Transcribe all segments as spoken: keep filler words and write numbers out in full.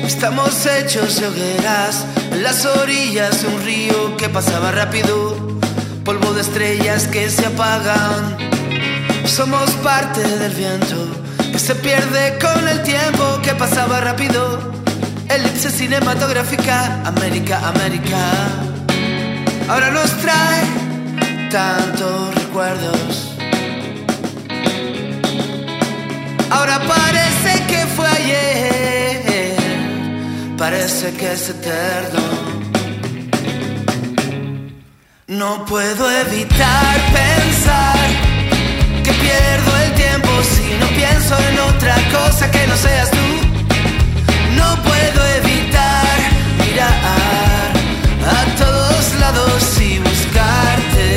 Estamos hechos de hogueras en las orillas de un río que pasaba rápido, polvo de estrellas que se apagan. Somos parte del viento que se pierde con el tiempo que pasaba rápido. Elipse cinematográfica, América, América. Ahora nos trae tantos recuerdos. Ahora parece que fue ayer, parece que es eterno. No puedo evitar pensar que pierdo el tiempo si no pienso en otra cosa que no seas tú. No puedo evitar mirar a todos lados y buscarte.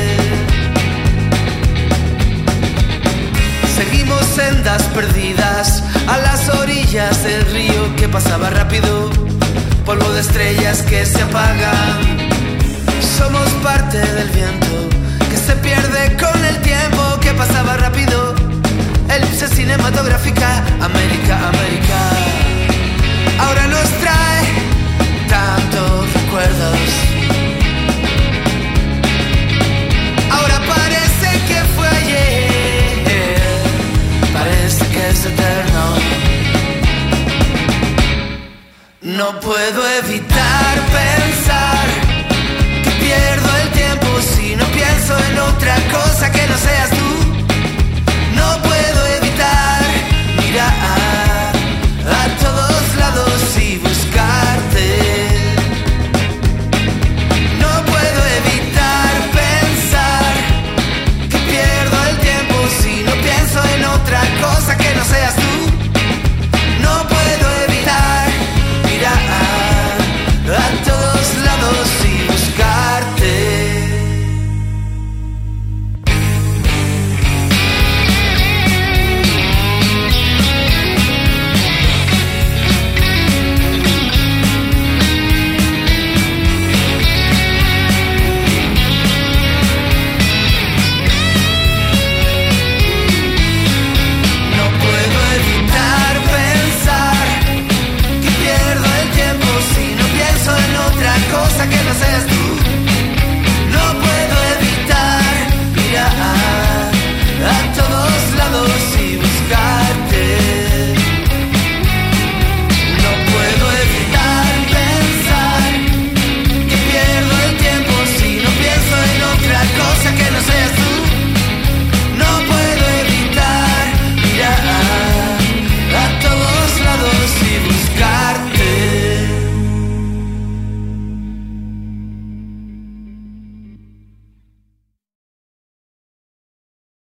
Seguimos sendas perdidas a las orillas del río que pasaba rápido, polvo de estrellas que se apagan. Somos parte del viento que se pierde con el tiempo que pasaba rápido. Elipse cinematográfica, América, América. Ahora nos trae tantos recuerdos. Ahora parece que fue ayer, parece que es eterno. No puedo evitar pensar que pierdo el tiempo si no pienso en otra cosa que no seas